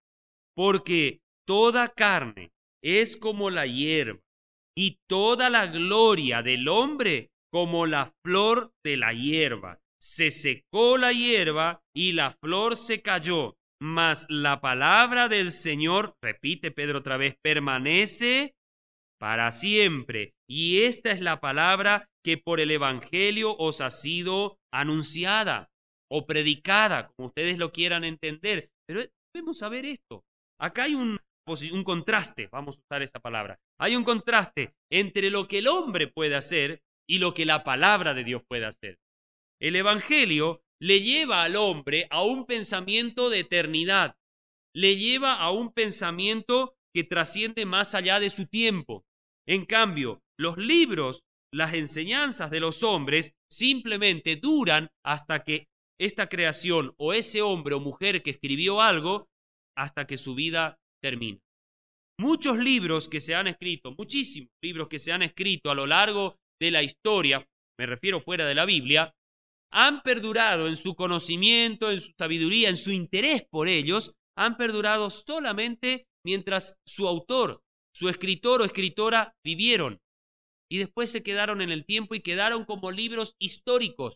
B: porque toda carne es como la hierba y toda la gloria del hombre como la flor de la hierba. Se secó la hierba y la flor se cayó. Mas la palabra del Señor, repite Pedro otra vez, permanece para siempre. Y esta es la palabra que por el Evangelio os ha sido anunciada o predicada, como ustedes lo quieran entender. Pero debemos saber esto. Acá hay un, un contraste, vamos a usar esa palabra. Hay un contraste entre lo que el hombre puede hacer y lo que la palabra de Dios puede hacer. El Evangelio le lleva al hombre a un pensamiento de eternidad, le lleva a un pensamiento que trasciende más allá de su tiempo. En cambio, los libros, las enseñanzas de los hombres simplemente duran hasta que esta creación o ese hombre o mujer que escribió algo, hasta que su vida termine. Muchos libros que se han escrito, muchísimos libros que se han escrito a lo largo de la historia, me refiero fuera de la Biblia, han perdurado en su conocimiento, en su sabiduría, en su interés por ellos, han perdurado solamente mientras su autor, su escritor o escritora vivieron. Y después se quedaron en el tiempo y quedaron como libros históricos.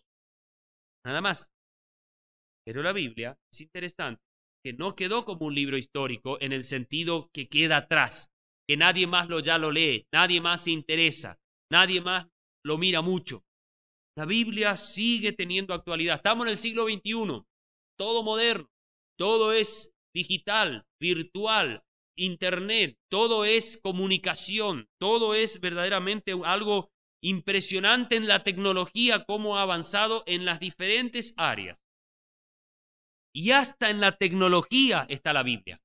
B: Nada más. Pero la Biblia es interesante, que no quedó como un libro histórico en el sentido que queda atrás, que nadie más lo ya lo lee, nadie más se interesa, nadie más lo mira mucho. La Biblia sigue teniendo actualidad. Estamos en el siglo veintiuno, todo moderno, todo es digital, virtual, internet, todo es comunicación, todo es verdaderamente algo impresionante en la tecnología, cómo ha avanzado en las diferentes áreas. Y hasta en la tecnología está la Biblia.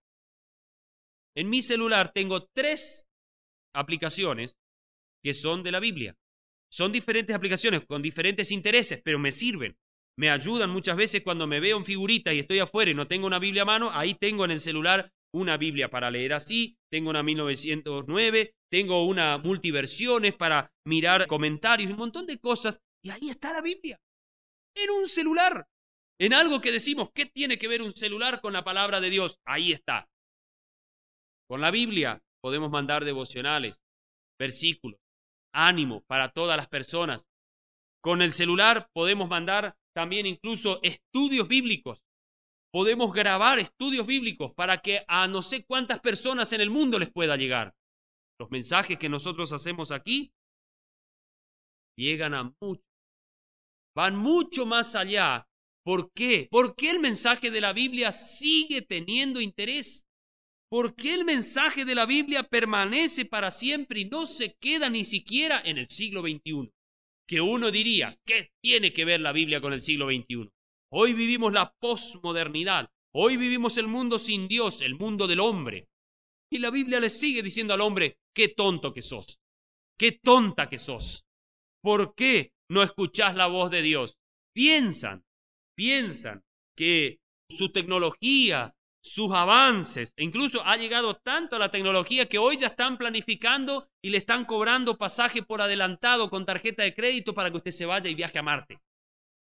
B: En mi celular tengo tres aplicaciones que son de la Biblia. Son diferentes aplicaciones con diferentes intereses, pero me sirven. Me ayudan muchas veces cuando me veo en figurita y estoy afuera y no tengo una Biblia a mano. Ahí tengo en el celular una Biblia para leer así, tengo una mil novecientos nueve, tengo una multiversiones para mirar comentarios, un montón de cosas. Y ahí está la Biblia, en un celular. En algo que decimos, ¿qué tiene que ver un celular con la palabra de Dios? Ahí está. Con la Biblia podemos mandar devocionales, versículos, ánimo para todas las personas. Con el celular podemos mandar también incluso estudios bíblicos. Podemos grabar estudios bíblicos para que a no sé cuántas personas en el mundo les pueda llegar. Los mensajes que nosotros hacemos aquí llegan a muchos, van mucho más allá. ¿Por qué? ¿Por qué el mensaje de la Biblia sigue teniendo interés? ¿Por qué el mensaje de la Biblia permanece para siempre y no se queda ni siquiera en el siglo veintiuno? Que uno diría, ¿qué tiene que ver la Biblia con el siglo veintiuno? Hoy vivimos la posmodernidad, hoy vivimos el mundo sin Dios, el mundo del hombre. Y la Biblia le sigue diciendo al hombre, qué tonto que sos, qué tonta que sos. ¿Por qué no escuchás la voz de Dios? Piensan, piensan que su tecnología, sus avances, e incluso ha llegado tanto a la tecnología que hoy ya están planificando y le están cobrando pasaje por adelantado con tarjeta de crédito para que usted se vaya y viaje a Marte.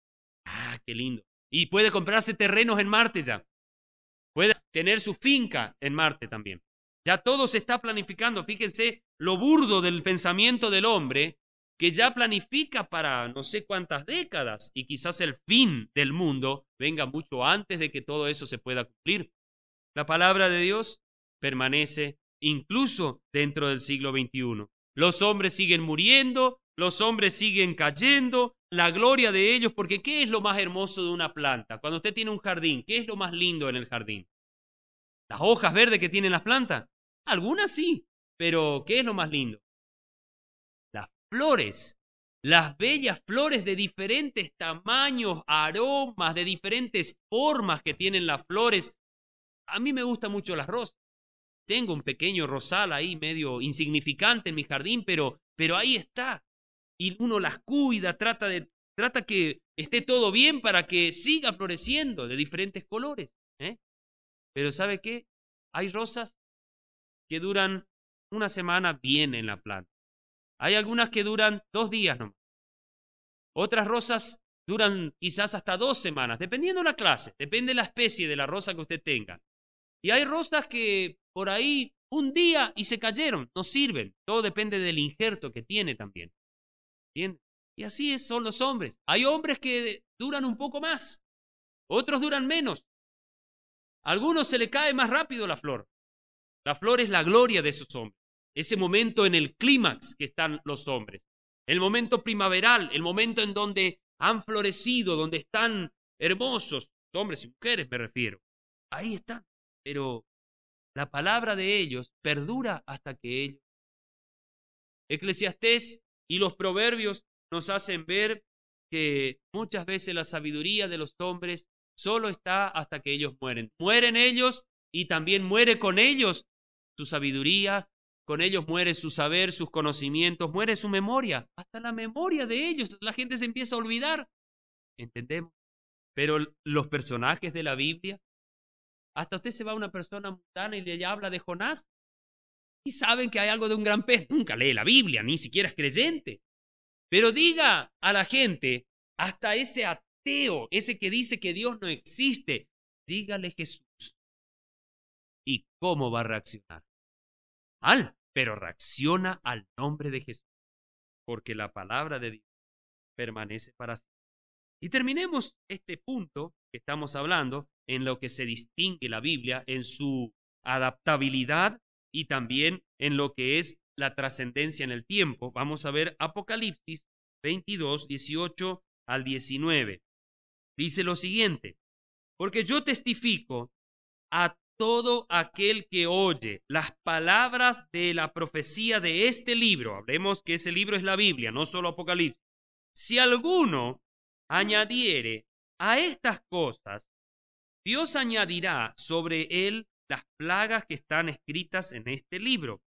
B: qué lindo. Y puede comprarse terrenos en Marte ya. Puede tener su finca en Marte también. Ya todo se está planificando. Fíjense lo burdo del pensamiento del hombre, que ya planifica para no sé cuántas décadas y quizás el fin del mundo venga mucho antes de que todo eso se pueda cumplir. La palabra de Dios permanece incluso dentro del siglo veintiuno. Los hombres siguen muriendo, los hombres siguen cayendo, la gloria de ellos, porque ¿qué es lo más hermoso de una planta? Cuando usted tiene un jardín, ¿qué es lo más lindo en el jardín? ¿Las hojas verdes que tienen las plantas? Algunas sí, pero ¿qué es lo más lindo? Las flores, las bellas flores de diferentes tamaños, aromas, de diferentes formas que tienen las flores. A mí me gustan mucho las rosas. Tengo un pequeño rosal ahí medio insignificante en mi jardín, pero, pero ahí está. Y uno las cuida, trata, de, trata que esté todo bien para que siga floreciendo de diferentes colores. ¿eh? Pero ¿sabe qué? Hay rosas que duran una semana bien en la planta. Hay algunas que duran dos días nomás. Otras rosas duran quizás hasta dos semanas, dependiendo de la clase, depende de la especie de la rosa que usted tenga. Y hay rosas que por ahí un día y se cayeron, no sirven. Todo depende del injerto que tiene también. ¿Entiendes? Y así son los hombres. Hay hombres que duran un poco más, otros duran menos. A algunos se le cae más rápido la flor. La flor es la gloria de esos hombres. Ese momento en el clímax que están los hombres. El momento primaveral, el momento en donde han florecido, donde están hermosos, hombres y mujeres me refiero. Ahí están. Pero la palabra de ellos perdura hasta que ellos. Eclesiastés y los proverbios nos hacen ver que muchas veces la sabiduría de los hombres solo está hasta que ellos mueren. Mueren ellos y también muere con ellos su sabiduría, con ellos muere su saber, sus conocimientos, muere su memoria. Hasta la memoria de ellos, la gente se empieza a olvidar. ¿Entendemos? Pero los personajes de la Biblia, hasta usted se va a una persona mundana y le habla de Jonás y saben que hay algo de un gran pez. Nunca lee la Biblia, ni siquiera es creyente. Pero diga a la gente, hasta ese ateo, ese que dice que Dios no existe, dígale Jesús. ¿Y cómo va a reaccionar? Mal, pero reacciona al nombre de Jesús, porque la palabra de Dios permanece para siempre. Y terminemos este punto que estamos hablando en lo que se distingue la Biblia, en su adaptabilidad y también en lo que es la trascendencia en el tiempo. Vamos a ver Apocalipsis veintidós, dieciocho al diecinueve. Dice lo siguiente: porque yo testifico a todo aquel que oye las palabras de la profecía de este libro. Hablemos que ese libro es la Biblia, no solo Apocalipsis. Si alguno añadiere a estas cosas, Dios añadirá sobre él las plagas que están escritas en este libro.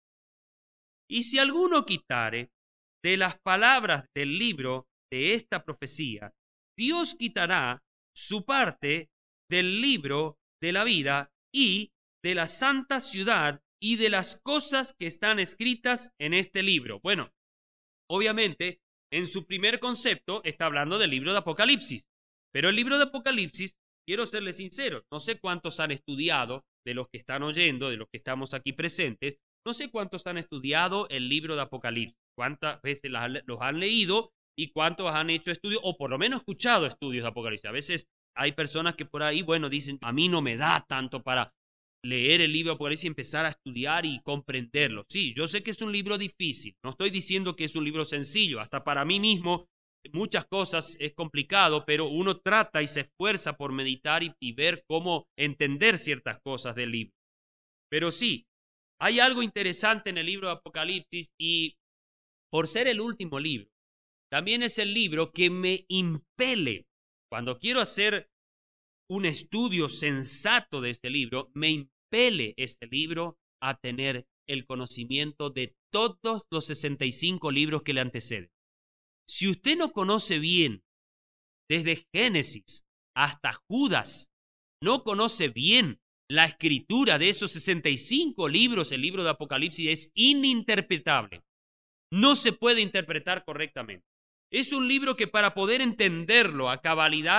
B: Y si alguno quitare de las palabras del libro de esta profecía, Dios quitará su parte del libro de la vida y de la santa ciudad y de las cosas que están escritas en este libro. Bueno, obviamente, en su primer concepto está hablando del libro de Apocalipsis, pero el libro de Apocalipsis, quiero serles sincero, no sé cuántos han estudiado, de los que están oyendo, de los que estamos aquí presentes, no sé cuántos han estudiado el libro de Apocalipsis, cuántas veces los han leído y cuántos han hecho estudios, o por lo menos escuchado estudios de Apocalipsis. A veces hay personas que por ahí, bueno, dicen, a mí no me da tanto para leer el libro de Apocalipsis y empezar a estudiar y comprenderlo. Sí, yo sé que es un libro difícil, no estoy diciendo que es un libro sencillo, hasta para mí mismo muchas cosas es complicado, pero uno trata y se esfuerza por meditar y, y ver cómo entender ciertas cosas del libro. Pero sí, hay algo interesante en el libro de Apocalipsis y por ser el último libro, también es el libro que me impele. Cuando quiero hacer un estudio sensato de ese libro, me impele ese libro a tener el conocimiento de todos los sesenta y cinco libros que le anteceden. Si usted no conoce bien, desde Génesis hasta Judas, no conoce bien la escritura de esos sesenta y cinco libros, el libro de Apocalipsis es ininterpretable. No se puede interpretar correctamente. Es un libro que para poder entenderlo a cabalidad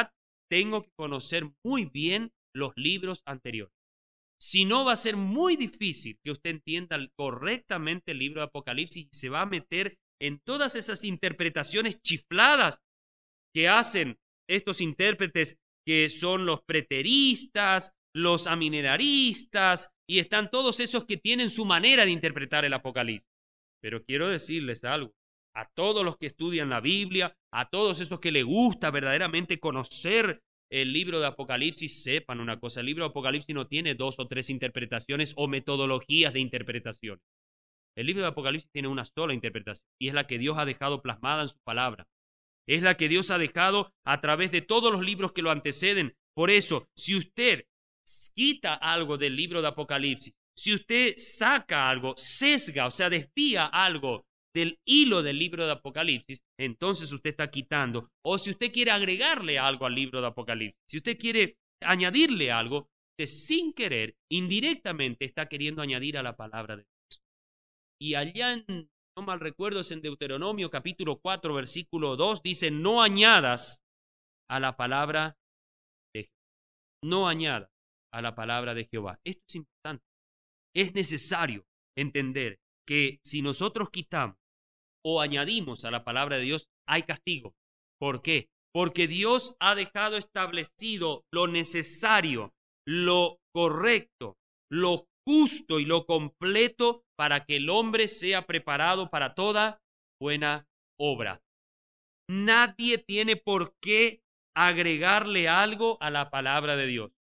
B: tengo que conocer muy bien los libros anteriores. Si no, va a ser muy difícil que usted entienda correctamente el libro de Apocalipsis y se va a meter en todas esas interpretaciones chifladas que hacen estos intérpretes, que son los preteristas, los amilenaristas, y están todos esos que tienen su manera de interpretar el Apocalipsis. Pero quiero decirles algo, a todos los que estudian la Biblia, a todos esos que les gusta verdaderamente conocer el libro de Apocalipsis, sepan una cosa: el libro de Apocalipsis no tiene dos o tres interpretaciones o metodologías de interpretación. El libro de Apocalipsis tiene una sola interpretación, y es la que Dios ha dejado plasmada en su palabra. Es la que Dios ha dejado a través de todos los libros que lo anteceden. Por eso, si usted quita algo del libro de Apocalipsis, si usted saca algo, sesga, o sea, desvía algo del hilo del libro de Apocalipsis, entonces usted está quitando. O si usted quiere agregarle algo al libro de Apocalipsis, si usted quiere añadirle algo, usted sin querer, indirectamente está queriendo añadir a la palabra de Dios. Y allá en, no mal recuerdo, es en Deuteronomio capítulo cuatro, versículo dos, dice: no añadas a la palabra de Jehová. No añadas a la palabra de Jehová. Esto es importante. Es necesario entender que si nosotros quitamos o añadimos a la palabra de Dios, hay castigo. ¿Por qué? Porque Dios ha dejado establecido lo necesario, lo correcto, lo justo y lo completo para que el hombre sea preparado para toda buena obra. Nadie tiene por qué agregarle algo a la palabra de Dios.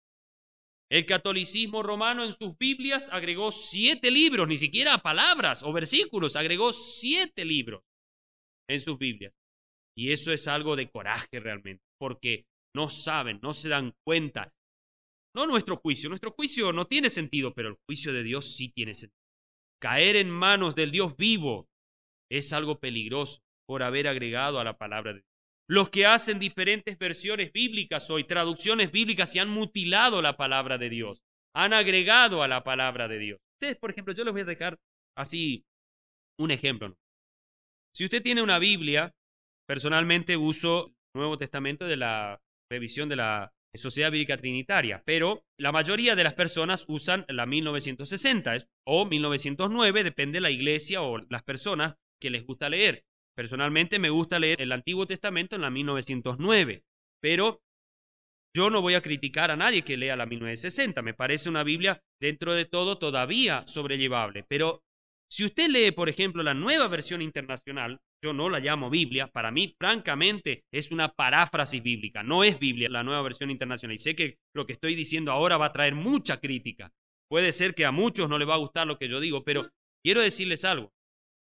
B: El catolicismo romano en sus Biblias agregó siete libros, ni siquiera palabras o versículos, agregó siete libros en sus Biblias. Y eso es algo de coraje realmente, porque no saben, no se dan cuenta. No nuestro juicio, nuestro juicio no tiene sentido, pero el juicio de Dios sí tiene sentido. Caer en manos del Dios vivo es algo peligroso por haber agregado a la palabra de Dios. Los que hacen diferentes versiones bíblicas hoy, traducciones bíblicas, y han mutilado la palabra de Dios, han agregado a la palabra de Dios. Ustedes, por ejemplo, yo les voy a dejar así un ejemplo, ¿no? Si usted tiene una Biblia, personalmente uso el Nuevo Testamento de la revisión de la Sociedad Bíblica Trinitaria, pero la mayoría de las personas usan la mil novecientos sesenta o mil novecientos nueve, depende de la iglesia o las personas que les gusta leer. Personalmente me gusta leer el Antiguo Testamento en la mil novecientos nueve, pero yo no voy a criticar a nadie que lea la mil novecientos sesenta. Me parece una Biblia dentro de todo todavía sobrellevable. Pero si usted lee, por ejemplo, la Nueva Versión Internacional, yo no la llamo Biblia. Para mí, francamente, es una paráfrasis bíblica. No es Biblia la Nueva Versión Internacional. Y sé que lo que estoy diciendo ahora va a traer mucha crítica. Puede ser que a muchos no les va a gustar lo que yo digo, pero quiero decirles algo.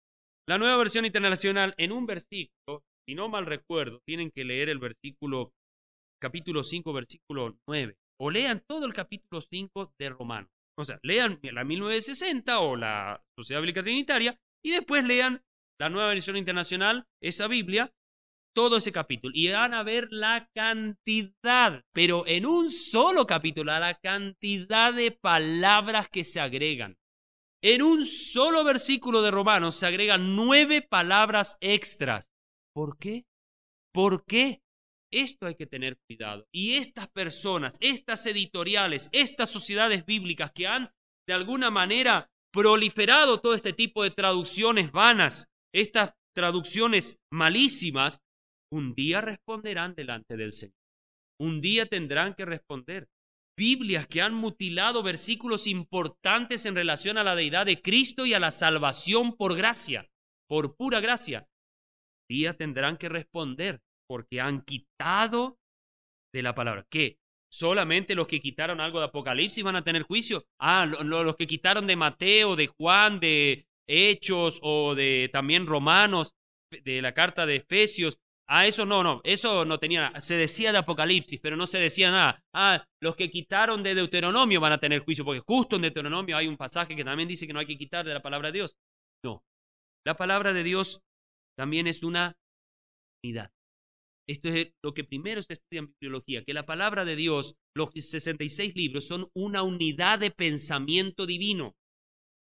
B: La Nueva Versión Internacional, en un versículo, si no mal recuerdo, tienen que leer el versículo, capítulo cinco, versículo nueve, o lean todo el capítulo cinco de Romanos. O sea, lean la mil novecientos sesenta o la Sociedad Bíblica Trinitaria y después lean la Nueva Versión Internacional, esa Biblia, todo ese capítulo. Y van a ver la cantidad, pero en un solo capítulo, la cantidad de palabras que se agregan. En un solo versículo de Romanos se agregan nueve palabras extras. ¿Por qué? ¿Por qué? Esto hay que tener cuidado. Y estas personas, estas editoriales, estas sociedades bíblicas que han de alguna manera proliferado todo este tipo de traducciones vanas, estas traducciones malísimas, un día responderán delante del Señor. Un día tendrán que responder. Biblias que han mutilado versículos importantes en relación a la deidad de Cristo y a la salvación por gracia, por pura gracia. Un día tendrán que responder porque han quitado de la palabra. ¿Qué? ¿Solamente los que quitaron algo de Apocalipsis van a tener juicio? Ah, lo, lo, los que quitaron de Mateo, de Juan, de Hechos o de también Romanos, de la carta de Efesios. Ah, eso no, no, eso no tenía nada. Se decía de Apocalipsis, pero no se decía nada. Ah, los que quitaron de Deuteronomio van a tener juicio, porque justo en Deuteronomio hay un pasaje que también dice que no hay que quitar de la palabra de Dios. No, la palabra de Dios también es una unidad. Esto es lo que primero se estudia en bibliología, que la palabra de Dios, los sesenta y seis libros, son una unidad de pensamiento divino.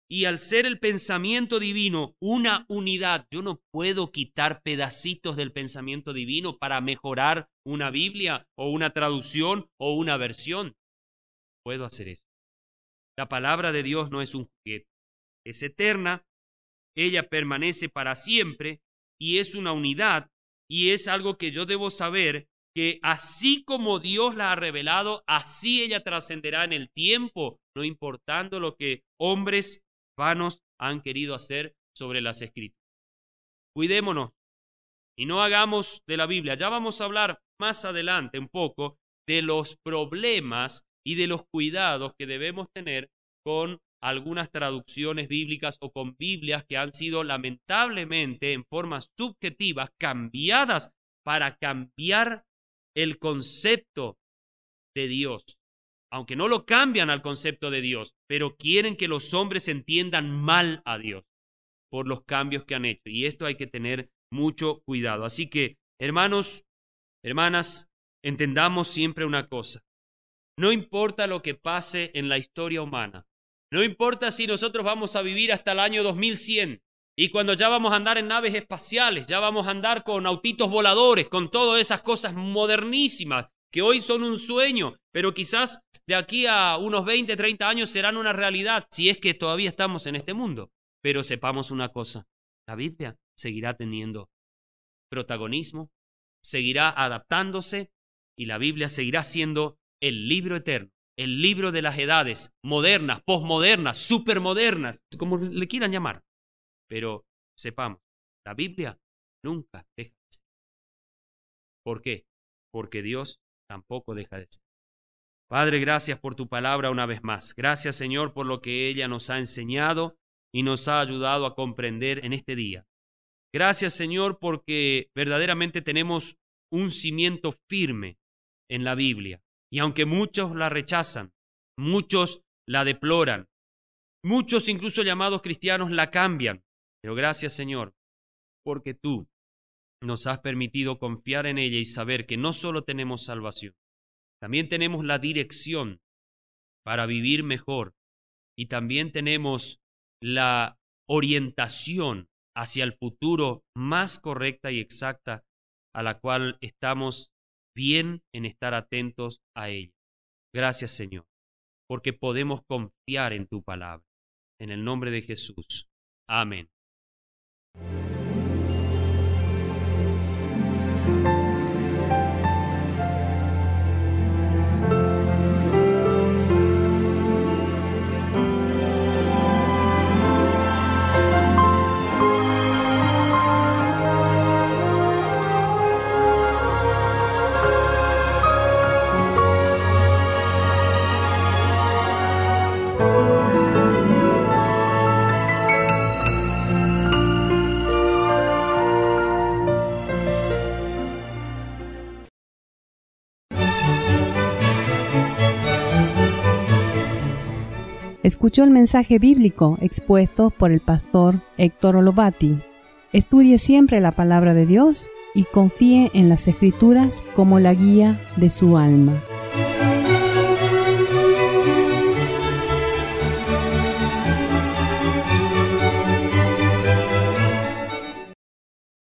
B: Y al ser el pensamiento divino una unidad, yo no puedo quitar pedacitos del pensamiento divino para mejorar una Biblia o una traducción o una versión. Puedo hacer eso. La palabra de Dios no es un juguete. Es eterna, ella permanece para siempre y es una unidad y es algo que yo debo saber que así como Dios la ha revelado, así ella trascenderá en el tiempo, no importando lo que hombres vanos han querido hacer sobre las Escrituras. Cuidémonos y no hagamos de la Biblia. Ya vamos a hablar más adelante un poco de los problemas y de los cuidados que debemos tener con algunas traducciones bíblicas o con Biblias que han sido lamentablemente en forma subjetiva cambiadas para cambiar el concepto de Dios. Aunque no lo cambian al concepto de Dios, pero quieren que los hombres entiendan mal a Dios por los cambios que han hecho. Y esto hay que tener mucho cuidado. Así que, hermanos, hermanas, entendamos siempre una cosa. No importa lo que pase en la historia humana. No importa si nosotros vamos a vivir hasta el año dos mil cien y cuando ya vamos a andar en naves espaciales, ya vamos a andar con autitos voladores, con todas esas cosas modernísimas que hoy son un sueño, pero quizás de aquí a unos veinte, treinta años serán una realidad, si es que todavía estamos en este mundo. Pero sepamos una cosa, la Biblia seguirá teniendo protagonismo, seguirá adaptándose y la Biblia seguirá siendo el libro eterno, el libro de las edades, modernas, posmodernas, supermodernas, como le quieran llamar. Pero sepamos, la Biblia nunca deja de ser. ¿Por qué? Porque Dios tampoco deja de ser. Padre, gracias por tu palabra una vez más. Gracias, Señor, por lo que ella nos ha enseñado y nos ha ayudado a comprender en este día. Gracias, Señor, porque verdaderamente tenemos un cimiento firme en la Biblia. Y aunque muchos la rechazan, muchos la deploran, muchos incluso llamados cristianos la cambian. Pero gracias, Señor, porque tú nos has permitido confiar en ella y saber que no solo tenemos salvación, también tenemos la dirección para vivir mejor y también tenemos la orientación hacia el futuro más correcta y exacta a la cual estamos bien en estar atentos a ella. Gracias, Señor, porque podemos confiar en tu palabra. En el nombre de Jesús. Amén.
A: Escuchó el mensaje bíblico expuesto por el pastor Héctor Olovati. Estudie siempre la palabra de Dios y confíe en las Escrituras como la guía de su alma.